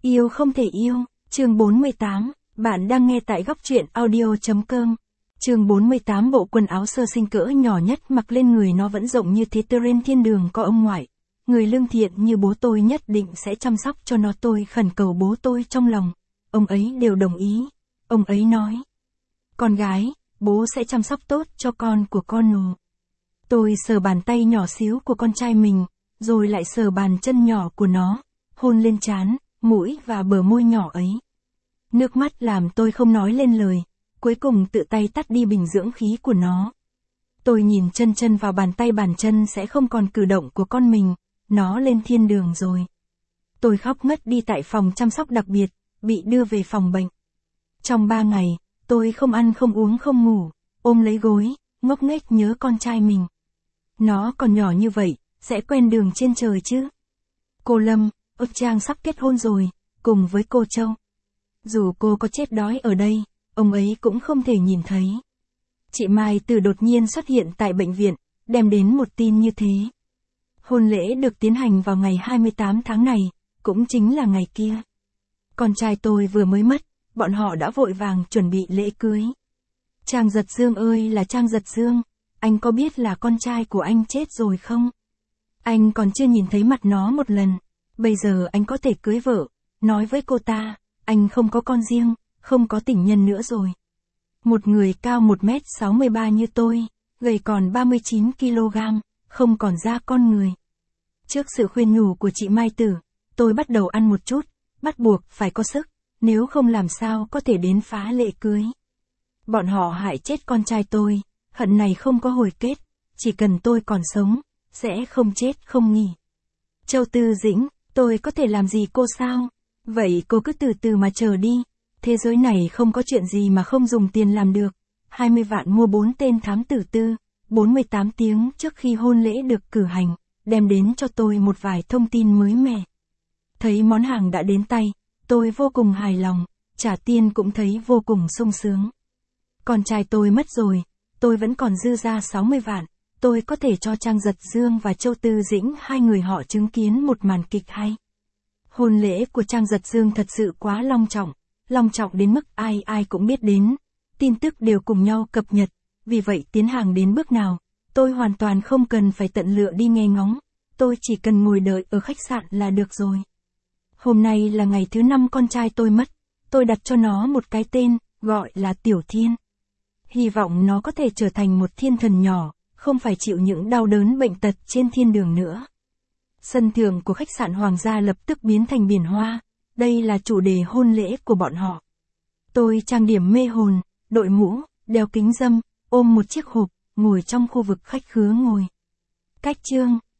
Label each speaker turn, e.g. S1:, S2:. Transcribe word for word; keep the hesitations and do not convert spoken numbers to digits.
S1: Yêu không thể yêu, chương bốn mươi tám, bạn đang nghe tại góc truyện audio.com. Chương bốn mươi tám bộ quần áo sơ sinh cỡ nhỏ nhất mặc lên người nó vẫn rộng như thế trên thiên đường có ông ngoại. Người lương thiện như bố tôi nhất định sẽ chăm sóc cho nó, tôi khẩn cầu bố tôi trong lòng. Ông ấy đều đồng ý. Ông ấy nói. Con gái, bố sẽ chăm sóc tốt cho con của con nù. Tôi sờ bàn tay nhỏ xíu của con trai mình, rồi lại sờ bàn chân nhỏ của nó, hôn lên trán, mũi và bờ môi nhỏ ấy. Nước mắt làm tôi không nói lên lời, cuối cùng tự tay tắt đi bình dưỡng khí của nó. Tôi nhìn chân chân vào bàn tay, bàn chân sẽ không còn cử động của con mình, nó lên thiên đường rồi. Tôi khóc ngất đi tại phòng chăm sóc đặc biệt, bị đưa về phòng bệnh. Trong ba ngày, tôi không ăn không uống không ngủ, ôm lấy gối, ngốc nghếch nhớ con trai mình. Nó còn nhỏ như vậy, sẽ quen đường trên trời chứ. Cô Lâm, ơ Trang sắp kết hôn rồi, cùng với cô Châu. Dù cô có chết đói ở đây, ông ấy cũng không thể nhìn thấy. Chị Mai Từ đột nhiên xuất hiện tại bệnh viện, đem đến một tin như thế. Hôn lễ được tiến hành vào ngày hai mươi tám tháng này, cũng chính là ngày kia. Con trai tôi vừa mới mất, bọn họ đã vội vàng chuẩn bị lễ cưới. Trang Giật Dương ơi là Trang Giật Dương, anh có biết là con trai của anh chết rồi không? Anh còn chưa nhìn thấy mặt nó một lần, bây giờ anh có thể cưới vợ, nói với cô ta, anh không có con riêng, không có tình nhân nữa rồi. Một người cao một mét sáu mươi ba như tôi, gầy còn ba mươi chín ki lô gam, không còn da con người. Trước sự khuyên nhủ của chị Mai Tử, tôi bắt đầu ăn một chút, bắt buộc phải có sức, nếu không làm sao có thể đến phá lễ cưới. Bọn họ hại chết con trai tôi, hận này không có hồi kết, chỉ cần tôi còn sống, sẽ không chết không nghỉ. Châu Tư Dĩnh, tôi có thể làm gì cô sao? Vậy cô cứ từ từ mà chờ đi, thế giới này không có chuyện gì mà không dùng tiền làm được. hai mươi vạn mua bốn tên thám tử tư, bốn mươi tám tiếng trước khi hôn lễ được cử hành, đem đến cho tôi một vài thông tin mới mẻ. Thấy món hàng đã đến tay, tôi vô cùng hài lòng, trả tiền cũng thấy vô cùng sung sướng. Con trai tôi mất rồi, tôi vẫn còn dư ra sáu mươi vạn, tôi có thể cho Trang Giật Dương và Châu Tư Dĩnh hai người họ chứng kiến một màn kịch hay. Hôn lễ của Trang Giật Dương thật sự quá long trọng, long trọng đến mức ai ai cũng biết đến, tin tức đều cùng nhau cập nhật, vì vậy tiến hàng đến bước nào, tôi hoàn toàn không cần phải tận lựa đi nghe ngóng, tôi chỉ cần ngồi đợi ở khách sạn là được rồi. Hôm nay là ngày thứ năm con trai tôi mất, tôi đặt cho nó một cái tên, gọi là Tiểu Thiên. Hy vọng nó có thể trở thành một thiên thần nhỏ, không phải chịu những đau đớn bệnh tật trên thiên đường nữa. Sân thượng của khách sạn Hoàng gia lập tức biến thành biển hoa, đây là chủ đề hôn lễ của bọn họ. Tôi trang điểm mê hồn, đội mũ, đeo kính râm, ôm một chiếc hộp, ngồi trong khu vực khách khứa ngồi. Cách chương